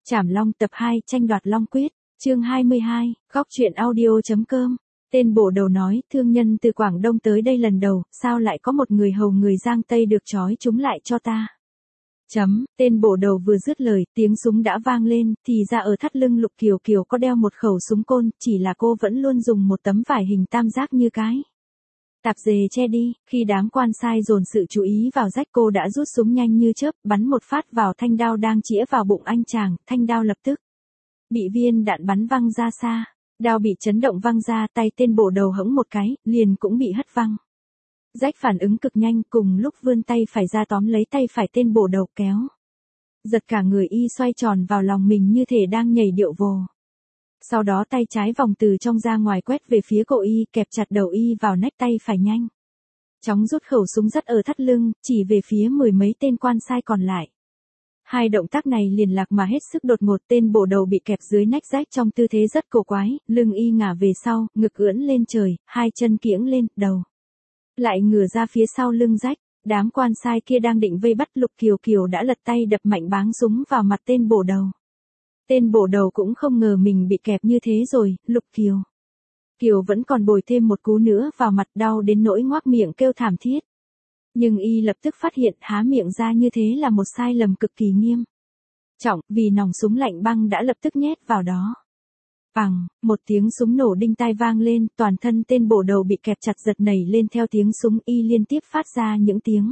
Trảm Long tập 2 tranh đoạt Long Quyết, chương 22, góc truyện audio.com. Tên bổ đầu nói, thương nhân từ Quảng Đông tới đây lần đầu, sao lại có một người hầu người Giang Tây được trói chúng lại cho ta. Tên bổ đầu vừa dứt lời, tiếng súng đã vang lên, thì ra ở thắt lưng Lục Kiều Kiều có đeo một khẩu súng côn, chỉ là cô vẫn luôn dùng một tấm vải hình tam giác như cái tạp dề che đi. Khi đám quan sai dồn sự chú ý vào Rách, cô đã rút súng nhanh như chớp, bắn một phát vào thanh đao đang chĩa vào bụng anh chàng, thanh đao lập tức bị viên đạn bắn văng ra xa. Đao bị chấn động văng ra, tay tên bổ đầu hững một cái, liền cũng bị hất văng. Rách phản ứng cực nhanh, cùng lúc vươn tay phải ra tóm lấy tay phải tên bổ đầu kéo. Giật cả người y xoay tròn vào lòng mình như thể đang nhảy điệu vồ. Sau đó tay trái vòng từ trong ra ngoài quét về phía cổ y, kẹp chặt đầu y vào nách, tay phải nhanh chóng rút khẩu súng dắt ở thắt lưng, chỉ về phía mười mấy tên quan sai còn lại. Hai động tác này liền lạc mà hết sức đột ngột. Tên bổ đầu bị kẹp dưới nách Rách trong tư thế rất cổ quái, lưng y ngả về sau, ngực ưỡn lên trời, hai chân kiễng lên, đầu lại ngửa ra phía sau lưng Rách. Đám quan sai kia đang định vây bắt Lục Kiều Kiều đã lật tay đập mạnh báng súng vào mặt tên bổ đầu. Tên bổ đầu cũng không ngờ mình bị kẹp như thế rồi. Lục Kiều vẫn còn bồi thêm một cú nữa vào mặt, đau đến nỗi ngoác miệng kêu thảm thiết. Nhưng y lập tức phát hiện há miệng ra như thế là một sai lầm cực kỳ nghiêm trọng, vì nòng súng lạnh băng đã lập tức nhét vào đó. Bằng, một tiếng súng nổ đinh tai vang lên, toàn thân tên bổ đầu bị kẹp chặt giật nảy lên theo tiếng súng, y liên tiếp phát ra những tiếng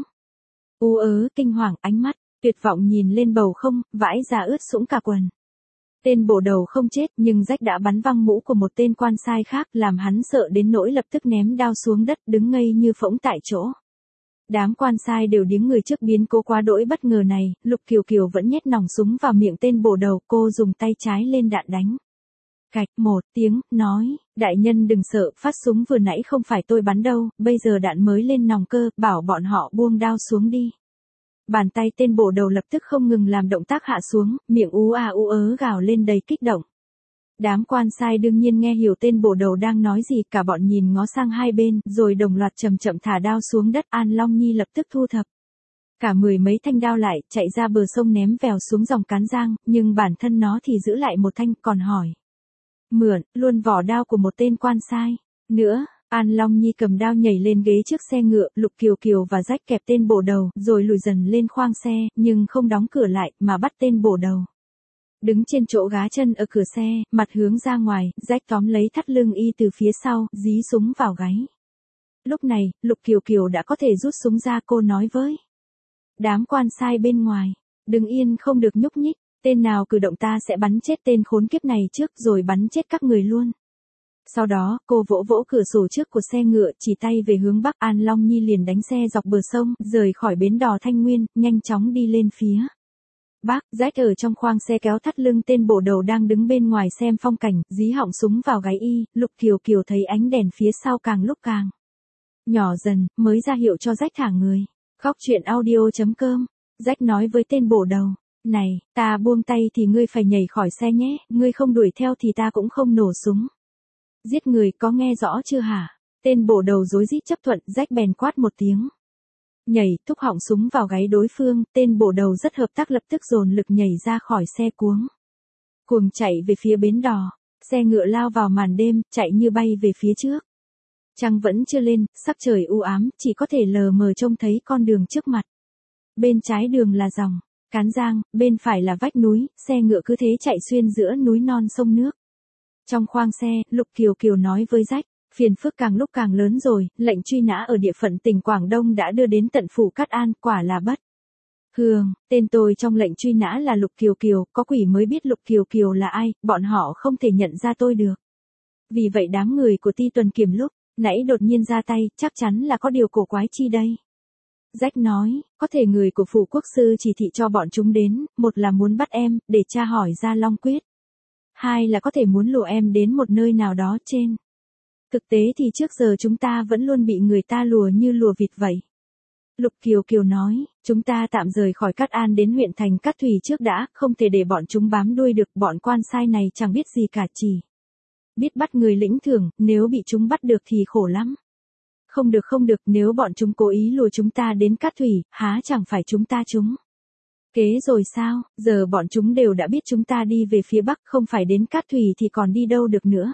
ú ớ kinh hoàng, ánh mắt tuyệt vọng nhìn lên bầu không, vãi ra ướt sũng cả quần. Tên bổ đầu không chết, nhưng Rách đã bắn văng mũ của một tên quan sai khác, làm hắn sợ đến nỗi lập tức ném đao xuống đất, đứng ngây như phỗng tại chỗ. Đám quan sai đều điếng người trước biến cố quá đỗi bất ngờ này. Lục Kiều Kiều vẫn nhét nòng súng vào miệng tên bổ đầu, cô dùng tay trái lên đạn đánh. Cạch một tiếng, nói, đại nhân đừng sợ, phát súng vừa nãy không phải tôi bắn đâu, bây giờ đạn mới lên nòng cơ, bảo bọn họ buông đao xuống đi. Bàn tay tên bổ đầu lập tức không ngừng làm động tác hạ xuống, miệng ú ớ gào lên đầy kích động. Đám quan sai đương nhiên nghe hiểu tên bổ đầu đang nói gì, cả bọn nhìn ngó sang hai bên, rồi đồng loạt chậm chậm thả đao xuống đất. An Long Nhi lập tức thu thập cả mười mấy thanh đao lại, chạy ra bờ sông ném vèo xuống dòng Cán Giang, nhưng bản thân nó thì giữ lại một thanh, còn hỏi mượn luôn vỏ đao của một tên quan sai nữa. An Long Nhi cầm đao nhảy lên ghế trước xe ngựa, Lục Kiều Kiều và Rách kẹp tên bổ đầu, rồi lùi dần lên khoang xe, nhưng không đóng cửa lại, mà bắt tên bổ đầu đứng trên chỗ gá chân ở cửa xe, mặt hướng ra ngoài. Rách tóm lấy thắt lưng y từ phía sau, dí súng vào gáy. Lúc này, Lục Kiều Kiều đã có thể rút súng ra, cô nói với đám quan sai bên ngoài, đừng yên không được nhúc nhích, tên nào cử động ta sẽ bắn chết tên khốn kiếp này trước, rồi bắn chết các người luôn. Sau đó, cô vỗ vỗ cửa sổ trước của xe ngựa, chỉ tay về hướng bắc. An Long Nhi liền đánh xe dọc bờ sông, rời khỏi bến đò Thanh Nguyên, nhanh chóng đi lên phía bắc. Rách ở trong khoang xe kéo thắt lưng tên bổ đầu đang đứng bên ngoài xem phong cảnh, dí họng súng vào gáy y. Lục Kiều Kiều thấy ánh đèn phía sau càng lúc càng nhỏ dần, mới ra hiệu cho Rách thả người. Góc truyện audio.com. Rách nói với tên bổ đầu, này, ta buông tay thì ngươi phải nhảy khỏi xe nhé, ngươi không đuổi theo thì ta cũng không nổ súng giết người, có nghe rõ chưa hả? Tên bổ đầu rối rít chấp thuận. Rách bèn quát một tiếng, nhảy, thúc họng súng vào gáy đối phương. Tên bổ đầu rất hợp tác, lập tức dồn lực nhảy ra khỏi xe, cuồng chạy về phía bến đò. Xe ngựa lao vào màn đêm, chạy như bay về phía trước. Trăng vẫn chưa lên, sắc trời u ám, chỉ có thể lờ mờ trông thấy con đường trước mặt. Bên trái đường là dòng Cán Giang, bên phải là vách núi. Xe ngựa cứ thế chạy xuyên giữa núi non sông nước. Trong khoang xe, Lục Kiều Kiều nói với Rách, phiền phức càng lúc càng lớn rồi, lệnh truy nã ở địa phận tỉnh Quảng Đông đã đưa đến tận phủ Cát An, quả là bất thường. Tên tôi trong lệnh truy nã là Lục Kiều Kiều, có quỷ mới biết Lục Kiều Kiều là ai, bọn họ không thể nhận ra tôi được. Vì vậy đám người của Ti Tuần Kiểm lúc nãy đột nhiên ra tay, chắc chắn là có điều cổ quái chi đây. Rách nói, có thể người của phủ quốc sư chỉ thị cho bọn chúng đến, một là muốn bắt em, để tra hỏi ra Long Quyết. Hai là có thể muốn lùa em đến một nơi nào đó trên. Thực tế thì trước giờ chúng ta vẫn luôn bị người ta lùa như lùa vịt vậy. Lục Kiều Kiều nói, chúng ta tạm rời khỏi Cát An đến huyện thành Cát Thủy trước đã, không thể để bọn chúng bám đuôi được. Bọn quan sai này chẳng biết gì cả, chỉ biết bắt người lĩnh thưởng, nếu bị chúng bắt được thì khổ lắm. Không được, nếu bọn chúng cố ý lùa chúng ta đến Cát Thủy, há chẳng phải chúng ta Kế rồi sao, giờ bọn chúng đều đã biết chúng ta đi về phía Bắc, không phải đến Cát Thủy thì còn đi đâu được nữa.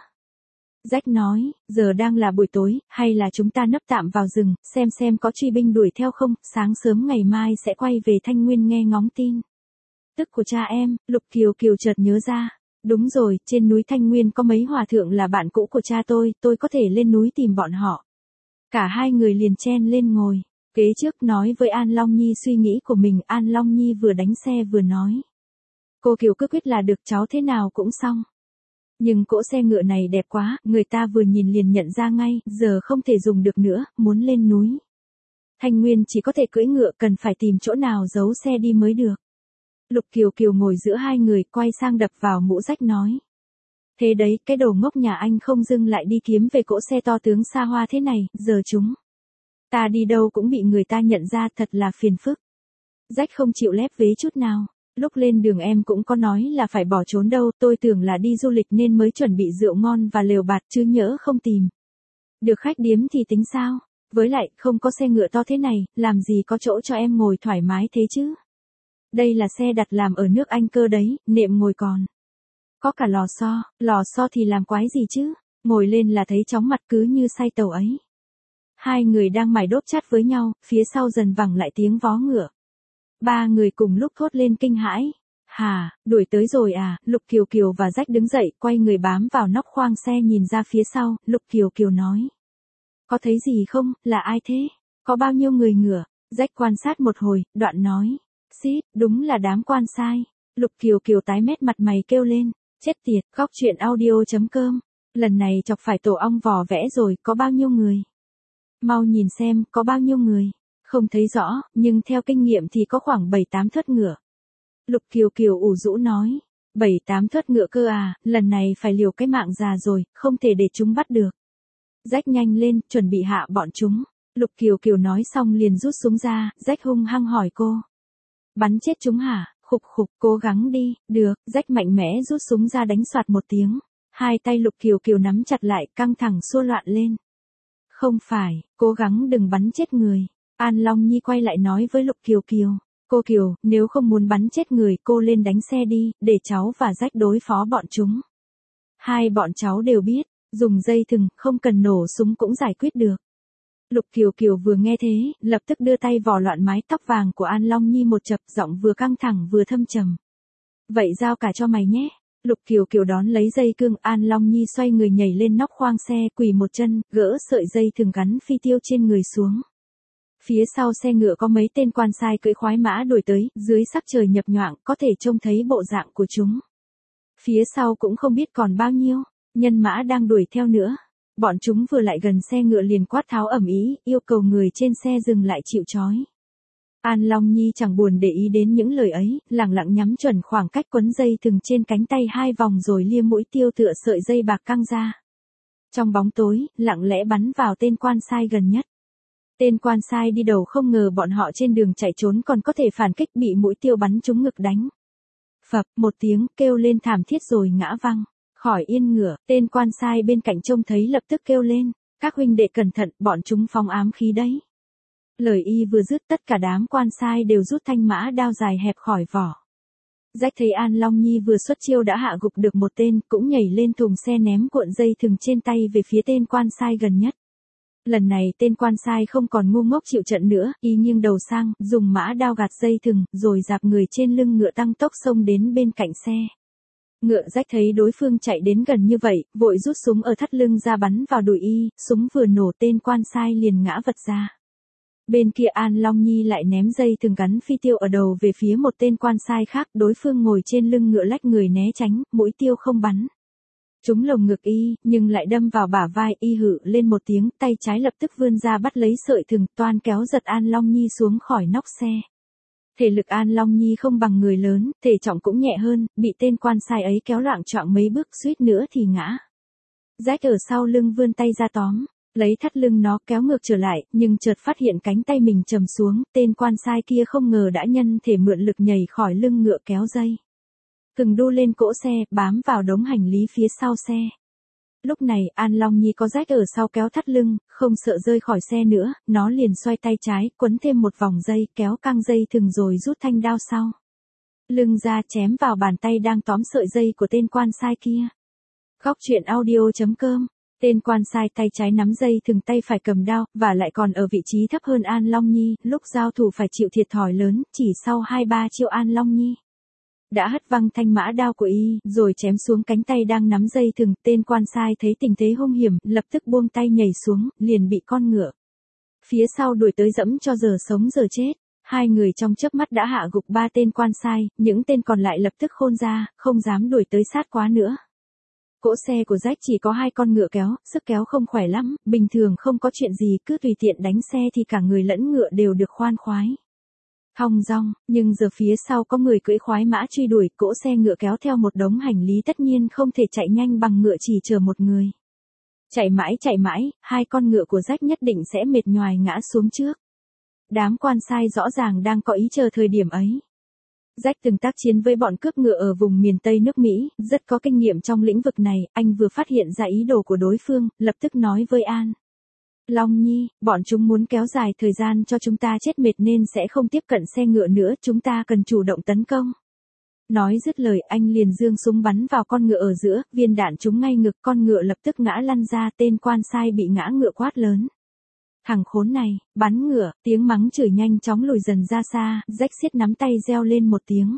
Jack nói, giờ đang là buổi tối, hay là chúng ta nấp tạm vào rừng, xem có truy binh đuổi theo không, sáng sớm ngày mai sẽ quay về Thanh Nguyên nghe ngóng tin. Tức của cha em, Lục Kiều Kiều chợt nhớ ra. Đúng rồi, trên núi Thanh Nguyên có mấy hòa thượng là bạn cũ của cha tôi có thể lên núi tìm bọn họ. Cả hai người liền chen lên ngồi. Kế trước nói với An Long Nhi suy nghĩ của mình, An Long Nhi vừa đánh xe vừa nói. Cô Kiều cứ quyết là được, cháu thế nào cũng xong. Nhưng cỗ xe ngựa này đẹp quá, người ta vừa nhìn liền nhận ra ngay, giờ không thể dùng được nữa, muốn lên núi. Thanh Nguyên chỉ có thể cưỡi ngựa, cần phải tìm chỗ nào giấu xe đi mới được. Lục Kiều Kiều ngồi giữa hai người, quay sang đập vào mũ Jack nói. Thế đấy, cái đồ ngốc nhà anh không dưng lại đi kiếm về cỗ xe to tướng xa hoa thế này, giờ chúng ta đi đâu cũng bị người ta nhận ra, thật là phiền phức. Jack không chịu lép vế chút nào. Lúc lên đường em cũng có nói là phải bỏ trốn đâu, tôi tưởng là đi du lịch nên mới chuẩn bị rượu ngon và lều bạt chứ nhỡ không tìm được khách điếm thì tính sao? Với lại, không có xe ngựa to thế này, làm gì có chỗ cho em ngồi thoải mái thế chứ? Đây là xe đặt làm ở nước Anh cơ đấy, nệm ngồi còn có cả lò xo thì làm quái gì chứ? Ngồi lên là thấy chóng mặt cứ như say tàu ấy. Hai người đang mải đốt chát với nhau, phía sau dần vẳng lại tiếng vó ngựa. Ba người cùng lúc thốt lên kinh hãi. Hà, đuổi tới rồi à? Lục Kiều Kiều và Jack đứng dậy, quay người bám vào nóc khoang xe nhìn ra phía sau, Lục Kiều Kiều nói. Có thấy gì không, là ai thế? Có bao nhiêu người ngựa? Jack quan sát một hồi, đoạn nói. Xít, đúng là đám quan sai. Lục Kiều Kiều tái mét mặt mày kêu lên. Chết tiệt, góc truyện audio.com. Lần này chọc phải tổ ong vò vẽ rồi, có bao nhiêu người? Mau nhìn xem, có bao nhiêu người? Không thấy rõ, nhưng theo kinh nghiệm thì có khoảng 7-8 thớt ngựa. Lục Kiều Kiều ủ rũ nói. 7-8 thớt ngựa cơ à, lần này phải liều cái mạng già rồi, không thể để chúng bắt được. Jack nhanh lên, chuẩn bị hạ bọn chúng. Lục Kiều Kiều nói xong liền rút súng ra, Jack hung hăng hỏi cô. Bắn chết chúng hả? Khục khục, cố gắng đi, được, Jack mạnh mẽ rút súng ra đánh soạt một tiếng. Hai tay Lục Kiều Kiều nắm chặt lại, căng thẳng xua loạn lên. Không phải, cố gắng đừng bắn chết người. An Long Nhi quay lại nói với Lục Kiều Kiều. Cô Kiều, nếu không muốn bắn chết người, cô lên đánh xe đi, để cháu và Jack đối phó bọn chúng. Hai bọn cháu đều biết, dùng dây thừng, không cần nổ súng cũng giải quyết được. Lục Kiều Kiều vừa nghe thế, lập tức đưa tay vò loạn mái tóc vàng của An Long Nhi một chập, giọng vừa căng thẳng vừa thâm trầm. Vậy giao cả cho mày nhé. Lục Kiều Kiều đón lấy dây cương, An Long Nhi xoay người nhảy lên nóc khoang xe, quỳ một chân, gỡ sợi dây thừng gắn phi tiêu trên người xuống. Phía sau xe ngựa có mấy tên quan sai cưỡi khoái mã đuổi tới, dưới sắc trời nhập nhoạng, có thể trông thấy bộ dạng của chúng. Phía sau cũng không biết còn bao nhiêu nhân mã đang đuổi theo nữa. Bọn chúng vừa lại gần xe ngựa liền quát tháo ầm ĩ, yêu cầu người trên xe dừng lại chịu trói. An Long Nhi chẳng buồn để ý đến những lời ấy, lẳng lặng nhắm chuẩn khoảng cách quấn dây thừng trên cánh tay 2 vòng rồi lia mũi tiêu tựa sợi dây bạc căng ra. Trong bóng tối, lặng lẽ bắn vào tên quan sai gần nhất. Tên quan sai đi đầu không ngờ bọn họ trên đường chạy trốn còn có thể phản kích, bị mũi tiêu bắn trúng ngực đánh. Phập, một tiếng kêu lên thảm thiết rồi ngã văng khỏi yên ngựa. Tên quan sai bên cạnh trông thấy lập tức kêu lên. Các huynh đệ cẩn thận, bọn chúng phóng ám khí đấy. Lời y vừa dứt, tất cả đám quan sai đều rút thanh mã đao dài hẹp khỏi vỏ. Jack thấy An Long Nhi vừa xuất chiêu đã hạ gục được một tên, cũng nhảy lên thùng xe ném cuộn dây thừng trên tay về phía tên quan sai gần nhất. Lần này tên quan sai không còn ngu ngốc chịu trận nữa, y nghiêng đầu sang, dùng mã đao gạt dây thừng, rồi dạp người trên lưng ngựa tăng tốc xông đến bên cạnh xe. Ngựa Jack thấy đối phương chạy đến gần như vậy, vội rút súng ở thắt lưng ra bắn vào đùi y, súng vừa nổ tên quan sai liền ngã vật ra. Bên kia An Long Nhi lại ném dây thừng gắn phi tiêu ở đầu về phía một tên quan sai khác, đối phương ngồi trên lưng ngựa lách người né tránh, mũi tiêu không bắn trúng lồng ngực y, nhưng lại đâm vào bả vai y, hự lên một tiếng, tay trái lập tức vươn ra bắt lấy sợi thừng, toan kéo giật An Long Nhi xuống khỏi nóc xe. Thể lực An Long Nhi không bằng người lớn, thể trọng cũng nhẹ hơn, bị tên quan sai ấy kéo loạng choạng mấy bước, suýt nữa thì ngã. Jack ở sau lưng vươn tay ra tóm, lấy thắt lưng nó kéo ngược trở lại, nhưng chợt phát hiện cánh tay mình trầm xuống, tên quan sai kia không ngờ đã nhân thể mượn lực nhảy khỏi lưng ngựa kéo dây thừng đu lên cỗ xe, bám vào đống hành lý phía sau xe. Lúc này, An Long Nhi có Jack ở sau kéo thắt lưng, không sợ rơi khỏi xe nữa, nó liền xoay tay trái, quấn thêm một vòng dây, kéo căng dây thừng rồi rút thanh đao sau. lưng ra chém vào bàn tay đang tóm sợi dây của tên quan sai kia. Góc truyện audio.com. Tên quan sai tay trái nắm dây thừng tay phải cầm đao, và lại còn ở vị trí thấp hơn An Long Nhi, lúc giao thủ phải chịu thiệt thòi lớn, chỉ sau 2-3 chiêu An Long Nhi đã hất văng thanh mã đao của y, rồi chém xuống cánh tay đang nắm dây thừng. Tên quan sai thấy tình thế hung hiểm, lập tức buông tay nhảy xuống, liền bị con ngựa phía sau đuổi tới dẫm cho giờ sống giờ chết. Hai người trong chớp mắt đã hạ gục 3 tên quan sai, những tên còn lại lập tức khôn ra, không dám đuổi tới sát quá nữa. Cỗ xe của Jack chỉ có 2 con ngựa kéo, sức kéo không khỏe lắm, bình thường không có chuyện gì, cứ tùy tiện đánh xe thì cả người lẫn ngựa đều được khoan khoái thong dong, nhưng giờ phía sau có người cưỡi khoái mã truy đuổi, cỗ xe ngựa kéo theo một đống hành lý tất nhiên không thể chạy nhanh bằng ngựa chỉ chở một người. Chạy mãi, 2 con ngựa của Jack nhất định sẽ mệt nhoài ngã xuống trước. Đám quan sai rõ ràng đang có ý chờ thời điểm ấy. Jack từng tác chiến với bọn cướp ngựa ở vùng miền Tây nước Mỹ, rất có kinh nghiệm trong lĩnh vực này. Anh vừa phát hiện ra ý đồ của đối phương, lập tức nói với An Long Nhi, bọn chúng muốn kéo dài thời gian cho chúng ta chết mệt nên sẽ không tiếp cận xe ngựa nữa, chúng ta cần chủ động tấn công. Nói dứt lời, anh liền giương súng bắn vào con ngựa ở giữa, viên đạn trúng ngay ngực, con ngựa lập tức ngã lăn ra. Tên quan sai bị ngã ngựa quát lớn: thằng khốn này, bắn ngựa. Tiếng mắng chửi nhanh chóng lùi dần ra xa. Jack siết nắm tay reo lên một tiếng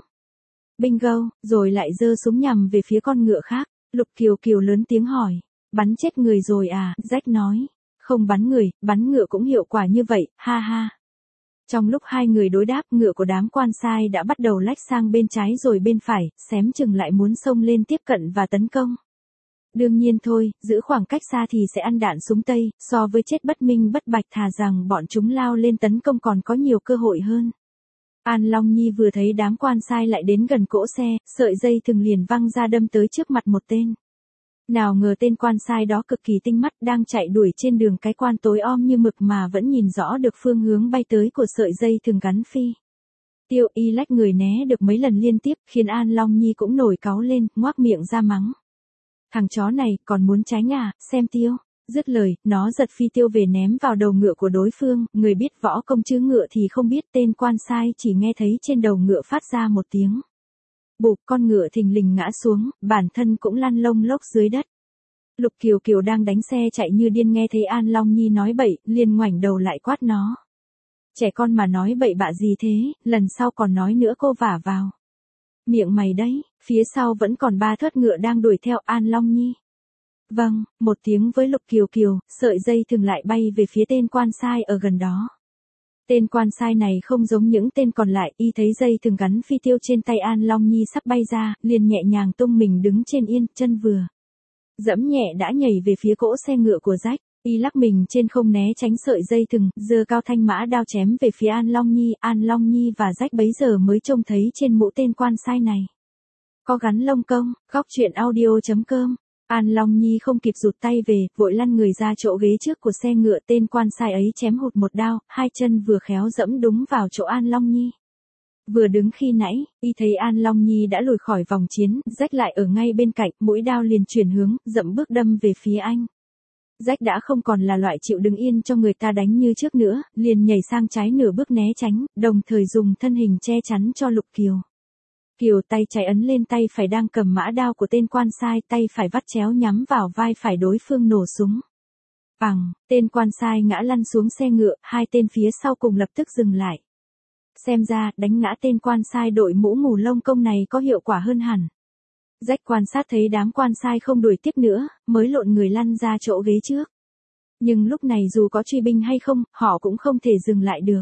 bingo, rồi lại giơ súng nhằm về phía con ngựa khác. Lục Kiều Kiều lớn tiếng hỏi: bắn chết người rồi à? Jack nói: không bắn người, bắn ngựa cũng hiệu quả như vậy, ha ha. Trong lúc hai người đối đáp, ngựa của đám quan sai đã bắt đầu lách sang bên trái rồi bên phải, xém chừng lại muốn xông lên tiếp cận và tấn công. Đương nhiên thôi, giữ khoảng cách xa thì sẽ ăn đạn súng Tây, so với chết bất minh bất bạch thà rằng bọn chúng lao lên tấn công còn có nhiều cơ hội hơn. An Long Nhi vừa thấy đám quan sai lại đến gần cỗ xe, sợi dây thừng liền văng ra đâm tới trước mặt một tên. Nào ngờ tên quan sai đó cực kỳ tinh mắt, đang chạy đuổi trên đường cái quan tối om như mực mà vẫn nhìn rõ được phương hướng bay tới của sợi dây thừng gắn phi tiêu. Y lách người né được mấy lần liên tiếp, khiến An Long Nhi cũng nổi cáu lên, ngoác miệng ra mắng: thằng chó này, còn muốn tránh à, xem tiêu. Dứt lời, nó giật phi tiêu về ném vào đầu ngựa của đối phương. Người biết võ công chứ ngựa thì không biết, tên quan sai chỉ nghe thấy trên đầu ngựa phát ra một tiếng bụp, con ngựa thình lình ngã xuống, bản thân cũng lăn lông lốc dưới đất. Lục Kiều Kiều đang đánh xe chạy như điên nghe thấy An Long Nhi nói bậy, liền ngoảnh đầu lại quát nó: trẻ con mà nói bậy bạ gì thế, lần sau còn nói nữa cô vả vào miệng mày đấy. Phía sau vẫn còn 3 thớt ngựa đang đuổi theo An Long Nhi. Vâng, một tiếng với Lục Kiều Kiều, sợi dây thừng lại bay về phía tên quan sai ở gần đó. Tên quan sai này không giống những tên còn lại, y thấy dây thừng gắn phi tiêu trên tay An Long Nhi sắp bay ra, liền nhẹ nhàng tung mình đứng trên yên, chân vừa dẫm nhẹ đã nhảy về phía cỗ xe ngựa của Jack. Y lắc mình trên không né tránh sợi dây thừng, giơ cao thanh mã đao chém về phía An Long Nhi. An Long Nhi và Jack bấy giờ mới trông thấy trên mũ tên quan sai này có gắn lông công. Góc truyện audio.com. An Long Nhi không kịp rụt tay về, vội lăn người ra chỗ ghế trước của xe ngựa. Tên quan sai ấy chém hụt một đao, 2 chân vừa khéo dẫm đúng vào chỗ An Long Nhi vừa đứng khi nãy. Y thấy An Long Nhi đã lùi khỏi vòng chiến, Jack lại ở ngay bên cạnh, mũi đao liền chuyển hướng, dậm bước đâm về phía anh. Jack đã không còn là loại chịu đứng yên cho người ta đánh như trước nữa, liền nhảy sang trái nửa bước né tránh, đồng thời dùng thân hình che chắn cho Lục Kiều Kiều. Tay trái ấn lên tay phải đang cầm mã đao của tên quan sai, tay phải vắt chéo nhắm vào vai phải đối phương nổ súng. Bằng, tên quan sai ngã lăn xuống xe ngựa, 2 tên phía sau cùng lập tức dừng lại. Xem ra, đánh ngã tên quan sai đội mũ mù lông công này có hiệu quả hơn hẳn. Jack quan sát thấy đám quan sai không đuổi tiếp nữa, mới lộn người lăn ra chỗ ghế trước. Nhưng lúc này dù có truy binh hay không, họ cũng không thể dừng lại được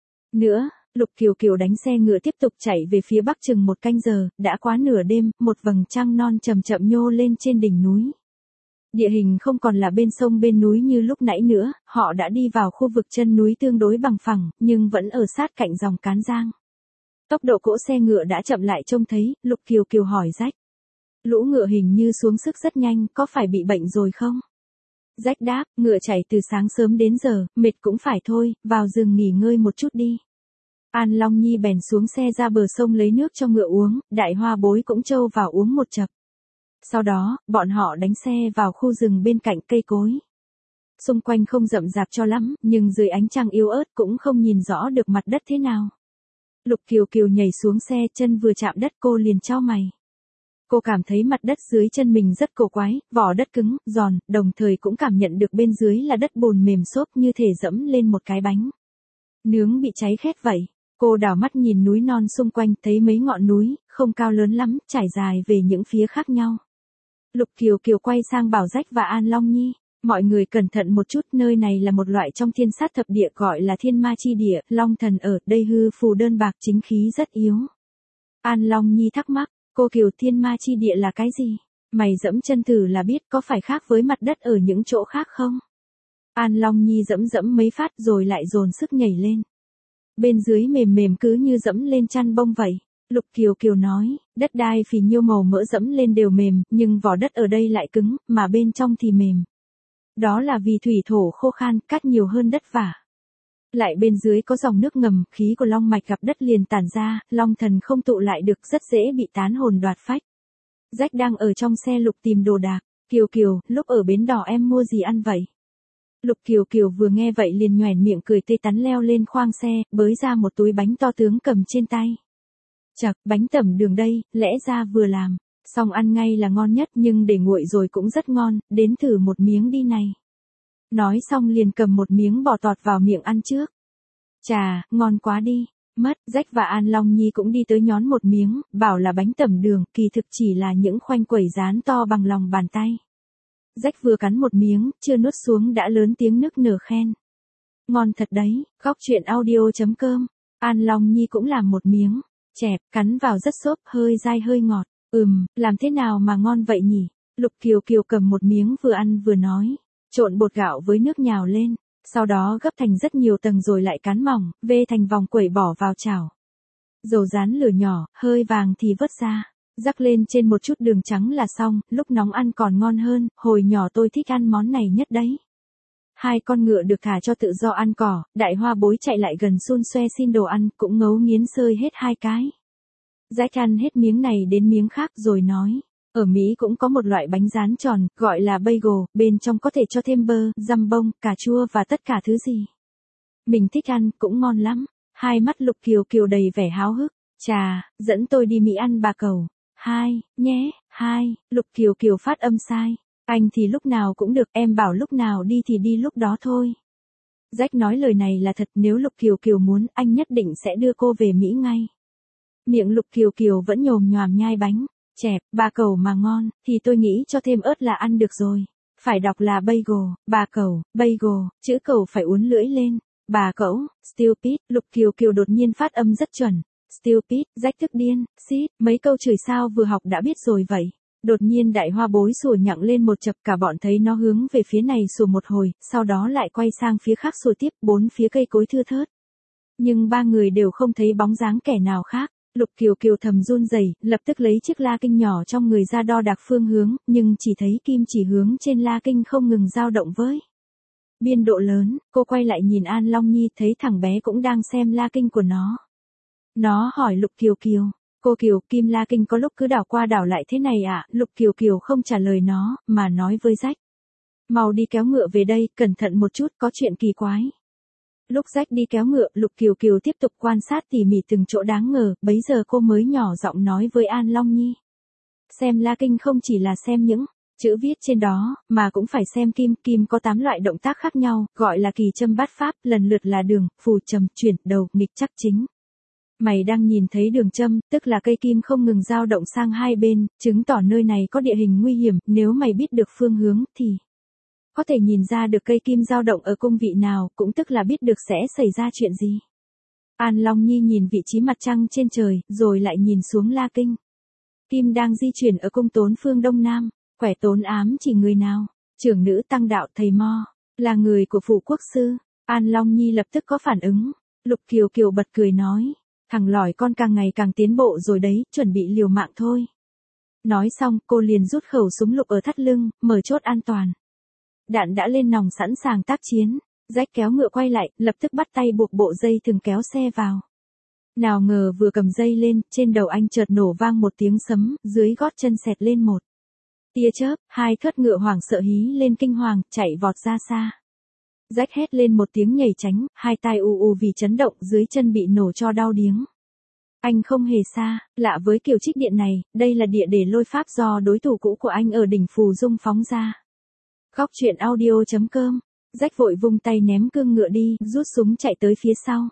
nữa. Lục Kiều Kiều đánh xe ngựa tiếp tục chạy về phía bắc chừng 1 canh giờ, đã quá nửa đêm, một vầng trăng non chậm chậm nhô lên trên đỉnh núi. Địa hình không còn là bên sông bên núi như lúc nãy nữa, họ đã đi vào khu vực chân núi tương đối bằng phẳng, nhưng vẫn ở sát cạnh dòng Cán Giang. Tốc độ cỗ xe ngựa đã chậm lại trông thấy. Lục Kiều Kiều hỏi Jack: lũ ngựa hình như xuống sức rất nhanh, có phải bị bệnh rồi không? Jack đáp: ngựa chạy từ sáng sớm đến giờ, mệt cũng phải thôi, vào rừng nghỉ ngơi một chút đi. An Long Nhi bèn xuống xe ra bờ sông lấy nước cho ngựa uống, Đại Hoa Bối cũng trâu vào uống một chập. Sau đó, bọn họ đánh xe vào khu rừng bên cạnh cây cối. Xung quanh không rậm rạp cho lắm, nhưng dưới ánh trăng yếu ớt cũng không nhìn rõ được mặt đất thế nào. Lục Kiều Kiều nhảy xuống xe, chân vừa chạm đất cô liền chau mày. Cô cảm thấy mặt đất dưới chân mình rất cổ quái, vỏ đất cứng, giòn, đồng thời cũng cảm nhận được bên dưới là đất bùn mềm xốp như thể dẫm lên một cái bánh nướng bị cháy khét vậy. Cô đảo mắt nhìn núi non xung quanh, thấy mấy ngọn núi, không cao lớn lắm, trải dài về những phía khác nhau. Lục Kiều Kiều quay sang bảo Rách và An Long Nhi, mọi người cẩn thận một chút, nơi này là một loại trong thiên sát thập địa gọi là thiên ma chi địa, Long Thần ở đây hư phù đơn bạc, chính khí rất yếu. An Long Nhi thắc mắc, cô Kiều, thiên ma chi địa là cái gì? Mày dẫm chân thử là biết, có phải khác với mặt đất ở những chỗ khác không? An Long Nhi dẫm dẫm mấy phát rồi lại dồn sức nhảy lên. Bên dưới mềm mềm cứ như dẫm lên chăn bông vậy. Lục Kiều Kiều nói, đất đai phì nhiêu màu mỡ dẫm lên đều mềm, nhưng vỏ đất ở đây lại cứng, mà bên trong thì mềm. Đó là vì thủy thổ khô khan, cát nhiều hơn đất vả. Lại bên dưới có dòng nước ngầm, khí của long mạch gặp đất liền tản ra, Long Thần không tụ lại được, rất dễ bị tán hồn đoạt phách. Rách đang ở trong xe Lục tìm đồ đạc. Kiều Kiều, lúc ở bến đỏ em mua gì ăn vậy? Lục Kiều Kiều vừa nghe vậy liền nhoẻn miệng cười tươi tắn, leo lên khoang xe, bới ra một túi bánh to tướng cầm trên tay. Chậc, bánh tẩm đường đây, lẽ ra vừa làm, xong ăn ngay là ngon nhất, nhưng để nguội rồi cũng rất ngon, đến thử một miếng đi này. Nói xong liền cầm một miếng bò tọt vào miệng ăn trước. Chà, ngon quá đi. Mất, Rách và An Long Nhi cũng đi tới nhón một miếng, bảo là bánh tẩm đường, kỳ thực chỉ là những khoanh quẩy rán to bằng lòng bàn tay. Rách vừa cắn một miếng, chưa nuốt xuống đã lớn tiếng nức nở khen. Ngon thật đấy, góc truyện audio.com. An Long Nhi cũng làm một miếng, chẹp, cắn vào rất xốp, hơi dai hơi ngọt. Làm thế nào mà ngon vậy nhỉ? Lục Kiều Kiều cầm một miếng vừa ăn vừa nói. Trộn bột gạo với nước nhào lên, sau đó gấp thành rất nhiều tầng rồi lại cán mỏng, vê thành vòng quẩy bỏ vào chảo. Dầu rán lửa nhỏ, hơi vàng thì vớt ra, rắc lên trên một chút đường trắng là xong, lúc nóng ăn còn ngon hơn, hồi nhỏ tôi thích ăn món này nhất đấy. Hai con ngựa được thả cho tự do ăn cỏ, Đại Hoa Bối chạy lại gần xun xoe xin đồ ăn, cũng ngấu nghiến sơi hết hai cái. Rách ăn hết miếng này đến miếng khác rồi nói. Ở Mỹ cũng có một loại bánh rán tròn, gọi là bagel, bên trong có thể cho thêm bơ, dăm bông, cà chua và tất cả thứ gì. Mình thích ăn, cũng ngon lắm. Hai mắt Lục Kiều Kiều đầy vẻ háo hức. Chà, dẫn tôi đi Mỹ ăn bà cẩu. Hai, nhé, hai, Lục Kiều Kiều phát âm sai. Anh thì lúc nào cũng được, em bảo lúc nào đi thì đi lúc đó thôi. Rách nói lời này là thật, nếu Lục Kiều Kiều muốn, anh nhất định sẽ đưa cô về Mỹ ngay. Miệng Lục Kiều Kiều vẫn nhồm nhoàm nhai bánh. Chẹp, bà cẩu mà ngon, thì tôi nghĩ cho thêm ớt là ăn được rồi. Phải đọc là bagel, bà cẩu, bagel, chữ cẩu phải uốn lưỡi lên. Bà cẩu, stupid, Lục Kiều Kiều đột nhiên phát âm rất chuẩn. Stupid, Rách tức điên, shit, mấy câu chửi sao vừa học đã biết rồi vậy. Đột nhiên Đại Hoa Bối sủa nhặng lên một chập, cả bọn thấy nó hướng về phía này sủa một hồi, sau đó lại quay sang phía khác sủa tiếp, bốn phía cây cối thưa thớt. Nhưng ba người đều không thấy bóng dáng kẻ nào khác. Lục Kiều Kiều thầm run rẩy, lập tức lấy chiếc la kinh nhỏ trong người ra đo đạc phương hướng, nhưng chỉ thấy kim chỉ hướng trên la kinh không ngừng dao động với biên độ lớn. Cô quay lại nhìn An Long Nhi, thấy thằng bé cũng đang xem la kinh của nó. Nó hỏi Lục Kiều Kiều, cô Kiều, kim la kinh có lúc cứ đảo qua đảo lại thế này ạ? Lục Kiều Kiều không trả lời nó, mà nói với Rách. Mau đi kéo ngựa về đây, cẩn thận một chút, có chuyện kỳ quái. Lúc Rách đi kéo ngựa, Lục Kiều Kiều tiếp tục quan sát tỉ mỉ từng chỗ đáng ngờ, bấy giờ cô mới nhỏ giọng nói với An Long Nhi. Xem la kinh không chỉ là xem những chữ viết trên đó, mà cũng phải xem kim, kim có 8 loại động tác khác nhau, gọi là kỳ châm bát pháp, lần lượt là đường, phù trầm, chuyển, đầu, nghịch chắc chính. Mày đang nhìn thấy đường châm, tức là cây kim không ngừng dao động sang hai bên, chứng tỏ nơi này có địa hình nguy hiểm, nếu mày biết được phương hướng thì có thể nhìn ra được cây kim dao động ở cung vị nào, cũng tức là biết được sẽ xảy ra chuyện gì. An Long Nhi nhìn vị trí mặt trăng trên trời, rồi lại nhìn xuống la kinh. Kim đang di chuyển ở cung Tốn phương Đông Nam, quẻ Tốn ám chỉ người nào? Trưởng nữ tăng đạo thầy Mo, là người của phủ quốc sư. An Long Nhi lập tức có phản ứng. Lục Kiều Kiều bật cười nói, thằng lỏi con càng ngày càng tiến bộ rồi đấy, chuẩn bị liều mạng thôi. Nói xong, cô liền rút khẩu súng lục ở thắt lưng, mở chốt an toàn. Đạn đã lên nòng sẵn sàng tác chiến. Rách kéo ngựa quay lại, lập tức bắt tay buộc bộ dây thừng kéo xe vào. Nào ngờ vừa cầm dây lên, trên đầu anh chợt nổ vang một tiếng sấm, dưới gót chân xẹt lên một tia chớp, hai thớt ngựa hoảng sợ hí lên kinh hoàng, chạy vọt ra xa. Rách hét lên một tiếng nhảy tránh, hai tai u u vì chấn động, dưới chân bị nổ cho đau điếng. Anh không hề xa, lạ với kiểu trích điện này, đây là địa để lôi pháp do đối thủ cũ của anh ở đỉnh Phù Dung phóng ra. Góc truyện audio.com. Rách vội vung tay ném cương ngựa đi, rút súng chạy tới phía sau.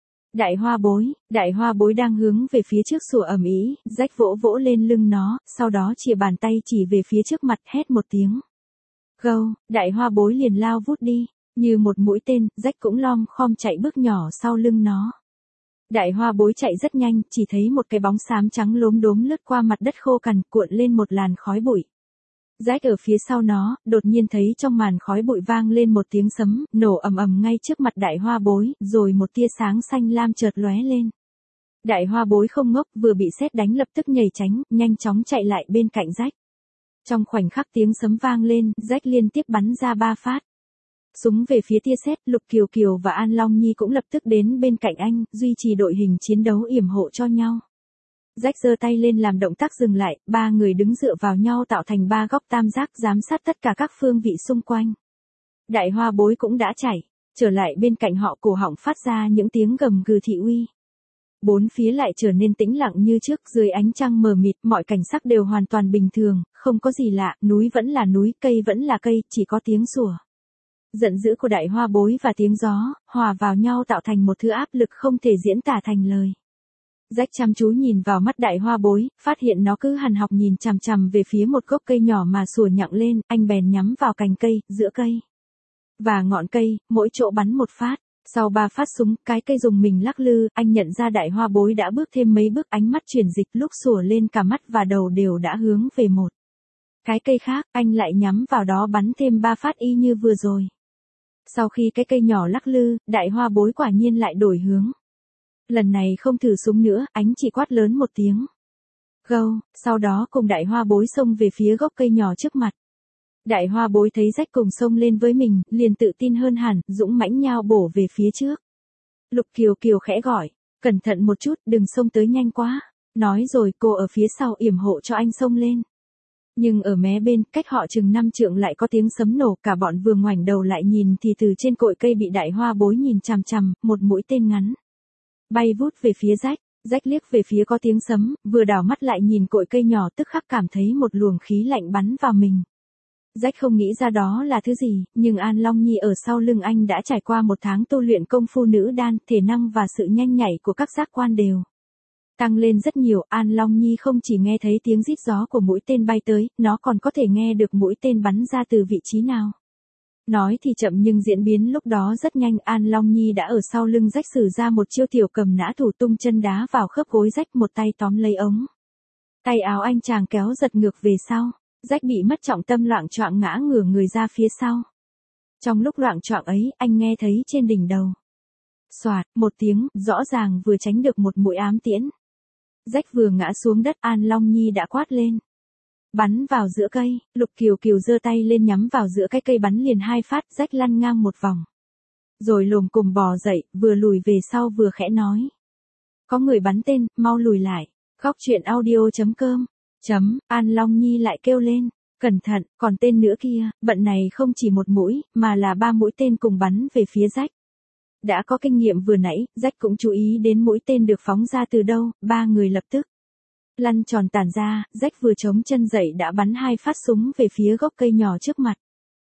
Đại hoa bối đang hướng về phía trước sủa ầm ĩ, Rách vỗ vỗ lên lưng nó, sau đó chìa bàn tay chỉ về phía trước mặt hét một tiếng. Gâu, đại hoa bối liền lao vút đi, như một mũi tên, Rách cũng lom khom chạy bước nhỏ sau lưng nó. Đại hoa bối chạy rất nhanh, chỉ thấy một cái bóng xám trắng lốm đốm lướt qua mặt đất khô cằn, cuộn lên một làn khói bụi. Rách ở phía sau nó, đột nhiên thấy trong màn khói bụi vang lên một tiếng sấm, nổ ầm ầm ngay trước mặt đại hoa bối, rồi một tia sáng xanh lam chợt lóe lên. Đại hoa bối không ngốc, vừa bị sét đánh lập tức nhảy tránh, nhanh chóng chạy lại bên cạnh Rách. Trong khoảnh khắc tiếng sấm vang lên, Rách liên tiếp bắn ra 3 phát. Súng về phía tia sét, Lục Kiều Kiều và An Long Nhi cũng lập tức đến bên cạnh anh, duy trì đội hình chiến đấu yểm hộ cho nhau. Rách giơ tay lên làm động tác dừng lại, 3 người đứng dựa vào nhau tạo thành 3 góc tam giác giám sát tất cả các phương vị xung quanh. Đại hoa bối cũng đã chạy, trở lại bên cạnh họ, cổ họng phát ra những tiếng gầm gừ thị uy. Bốn phía lại trở nên tĩnh lặng như trước, dưới ánh trăng mờ mịt, mọi cảnh sắc đều hoàn toàn bình thường, không có gì lạ, núi vẫn là núi, cây vẫn là cây, chỉ có tiếng sủa. Giận dữ của đại hoa bối và tiếng gió, hòa vào nhau tạo thành một thứ áp lực không thể diễn tả thành lời. Rách chăm chú nhìn vào mắt đại hoa bối, phát hiện nó cứ hằn học nhìn chằm chằm về phía một gốc cây nhỏ mà sủa nhặng lên, anh bèn nhắm vào cành cây, giữa cây và ngọn cây, mỗi chỗ bắn một phát. Sau 3 phát súng, cái cây dùng mình lắc lư, anh nhận ra đại hoa bối đã bước thêm mấy bước, ánh mắt chuyển dịch, lúc sủa lên cả mắt và đầu đều đã hướng về một cái cây khác, anh lại nhắm vào đó bắn thêm 3 phát y như vừa rồi. Sau khi cái cây nhỏ lắc lư, đại hoa bối quả nhiên lại đổi hướng. Lần này không thử súng nữa, anh chỉ quát lớn một tiếng. Gâu, sau đó cùng đại hoa bối xông về phía gốc cây nhỏ trước mặt. Đại hoa bối thấy Rách cùng xông lên với mình, liền tự tin hơn hẳn, dũng mãnh nhào bổ về phía trước. Lục Kiều Kiều khẽ gọi, cẩn thận một chút, đừng xông tới nhanh quá. Nói rồi cô ở phía sau yểm hộ cho anh xông lên. Nhưng ở mé bên, cách họ chừng 5 trượng lại có tiếng sấm nổ, cả bọn vừa ngoảnh đầu lại nhìn thì từ trên cội cây bị đại hoa bối nhìn chằm chằm, một mũi tên ngắn bay vút về phía Rách. Rách liếc về phía có tiếng sấm, vừa đảo mắt lại nhìn cội cây nhỏ, tức khắc cảm thấy một luồng khí lạnh bắn vào mình. Rách không nghĩ ra đó là thứ gì, nhưng An Long Nhi ở sau lưng anh đã trải qua 1 tháng tu luyện công phu nữ đan, thể năng và sự nhanh nhạy của các giác quan đều tăng lên rất nhiều. An Long Nhi không chỉ nghe thấy tiếng rít gió của mũi tên bay tới, nó còn có thể nghe được mũi tên bắn ra từ vị trí nào. Nói thì chậm nhưng diễn biến lúc đó rất nhanh, An Long Nhi đã ở sau lưng Rách sử ra một chiêu tiểu cầm nã thủ, tung chân đá vào khớp gối Rách, một tay tóm lấy ống tay áo anh chàng kéo giật ngược về sau. Rách bị mất trọng tâm loạng choạng ngã ngửa người ra phía sau. Trong lúc loạng choạng ấy, anh nghe thấy trên đỉnh đầu xoạt một tiếng, rõ ràng vừa tránh được một mũi ám tiễn. Rách vừa ngã xuống đất, An Long Nhi đã quát lên. Bắn vào giữa cây, Lục Kiều Kiều giơ tay lên nhắm vào giữa cái cây, bắn liền 2 phát, Rách lăn ngang một vòng. Rồi lồm cồm bò dậy, vừa lùi về sau vừa khẽ nói. Có người bắn tên, mau lùi lại. Góc truyện audio.com. An Long Nhi lại kêu lên. Cẩn thận, còn tên nữa kia, bận này không chỉ một mũi, mà là 3 mũi tên cùng bắn về phía Rách. Đã có kinh nghiệm vừa nãy, Rách cũng chú ý đến mũi tên được phóng ra từ đâu, 3 người lập tức lăn tròn tản ra. Rách vừa chống chân dậy đã bắn 2 phát súng về phía gốc cây nhỏ trước mặt.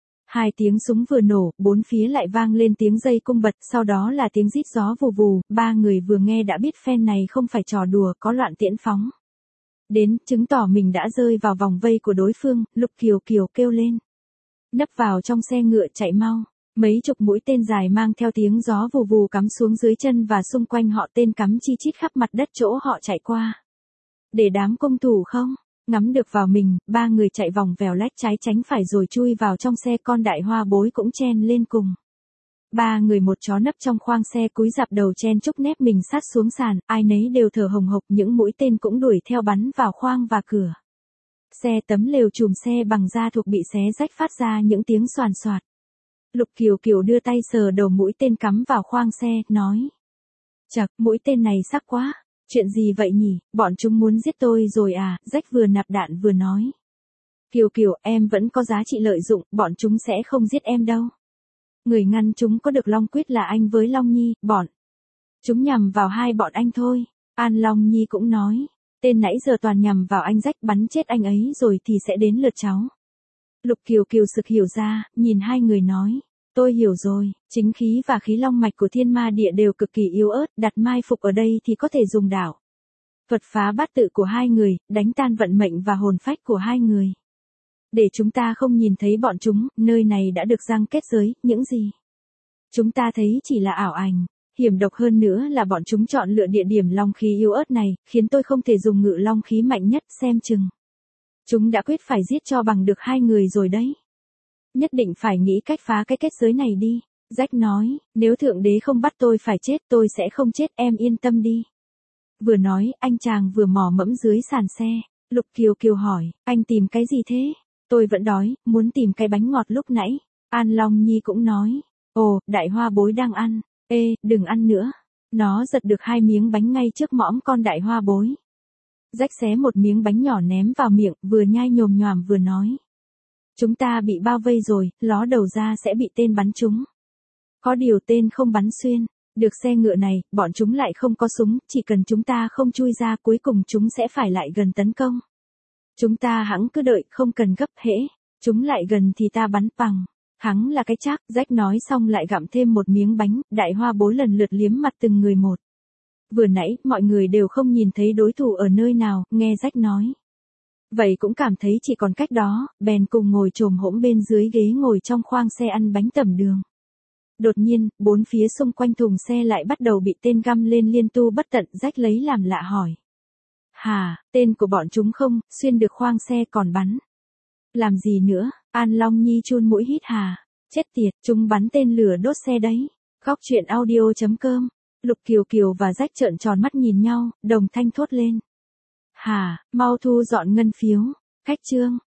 2 tiếng súng vừa nổ, 4 phía lại vang lên tiếng dây cung bật, sau đó là tiếng rít gió vù vù. 3 người vừa nghe đã biết phen này không phải trò đùa, có loạn tiễn phóng đến, chứng tỏ mình đã rơi vào vòng vây của đối phương. Lục Kiều Kiều kêu lên. Nấp vào trong xe ngựa chạy mau. Mấy chục mũi tên dài mang theo tiếng gió vù vù cắm xuống dưới chân và xung quanh họ, tên cắm chi chít khắp mặt đất chỗ họ chạy qua. Để đám công thủ không ngắm được vào mình, 3 người chạy vòng vèo lách trái tránh phải rồi chui vào trong xe, con đại hoa bối cũng chen lên cùng. 3 người một chó nấp trong khoang xe, cúi rạp đầu chen chúc nép mình sát xuống sàn, ai nấy đều thở hồng hộc, những mũi tên cũng đuổi theo bắn vào khoang và cửa xe. Tấm lều chùm xe bằng da thuộc bị xé rách phát ra những tiếng xoàn xoạt. Lục Kiều Kiều đưa tay sờ đầu mũi tên cắm vào khoang xe, nói. Chậc, mũi tên này sắc quá. Chuyện gì vậy nhỉ, bọn chúng muốn giết tôi rồi à? Rách vừa nạp đạn vừa nói. Kiều Kiều, em vẫn có giá trị lợi dụng, bọn chúng sẽ không giết em đâu. Người ngăn chúng có được Long Quyết là anh với Long Nhi, bọn chúng nhằm vào 2 bọn anh thôi. An Long Nhi cũng nói, tên nãy giờ toàn nhằm vào anh Rách, bắn chết anh ấy rồi thì sẽ đến lượt cháu. Lục Kiều Kiều sực hiểu ra, nhìn hai người nói, tôi hiểu rồi, chính khí và khí long mạch của thiên ma địa đều cực kỳ yếu ớt, đặt mai phục ở đây thì có thể dùng đạo Phật phá bát tự của hai người, đánh tan vận mệnh và hồn phách của hai người. Để chúng ta không nhìn thấy bọn chúng, nơi này đã được giăng kết giới, những gì chúng ta thấy chỉ là ảo ảnh. Hiểm độc hơn nữa là bọn chúng chọn lựa địa điểm long khí yếu ớt này, khiến tôi không thể dùng ngự long khí mạnh nhất, xem chừng chúng đã quyết phải giết cho bằng được hai người rồi đấy. Nhất định phải nghĩ cách phá cái kết giới này đi. Jack nói, nếu Thượng Đế không bắt tôi phải chết tôi sẽ không chết, em yên tâm đi. Vừa nói, anh chàng vừa mò mẫm dưới sàn xe. Lục Kiều Kiều hỏi, anh tìm cái gì thế? Tôi vẫn đói, muốn tìm cái bánh ngọt lúc nãy. An Long Nhi cũng nói, ồ, đại hoa bối đang ăn. Ê, đừng ăn nữa. Nó giật được 2 miếng bánh ngay trước mõm con đại hoa bối. Rách xé một miếng bánh nhỏ ném vào miệng, vừa nhai nhồm nhoàm vừa nói. Chúng ta bị bao vây rồi, ló đầu ra sẽ bị tên bắn trúng. Có điều tên không bắn xuyên. Được xe ngựa này, bọn chúng lại không có súng, chỉ cần chúng ta không chui ra cuối cùng chúng sẽ phải lại gần tấn công. Chúng ta hẵng cứ đợi, không cần gấp, hễ chúng lại gần thì ta bắn bằng. Hắn là cái chắc, Rách nói xong lại gặm thêm một miếng bánh, đại hoa bối lần lượt liếm mặt từng người một. Vừa nãy, mọi người đều không nhìn thấy đối thủ ở nơi nào, nghe Rách nói. Vậy cũng cảm thấy chỉ còn cách đó, bèn cùng ngồi chồm hỗn bên dưới ghế ngồi trong khoang xe ăn bánh tẩm đường. Đột nhiên, bốn phía xung quanh thùng xe lại bắt đầu bị tên găm lên liên tu bất tận, Rách lấy làm lạ hỏi. Hà, tên của bọn chúng không, xuyên được khoang xe còn bắn. Làm gì nữa? An Long Nhi chun mũi hít hà. Chết tiệt, chúng bắn tên lửa đốt xe đấy. Góc truyện audio.com. Lục Kiều Kiều và Rách trợn tròn mắt nhìn nhau, đồng thanh thốt lên. Hà, mau thu dọn ngân phiếu. Khách trương.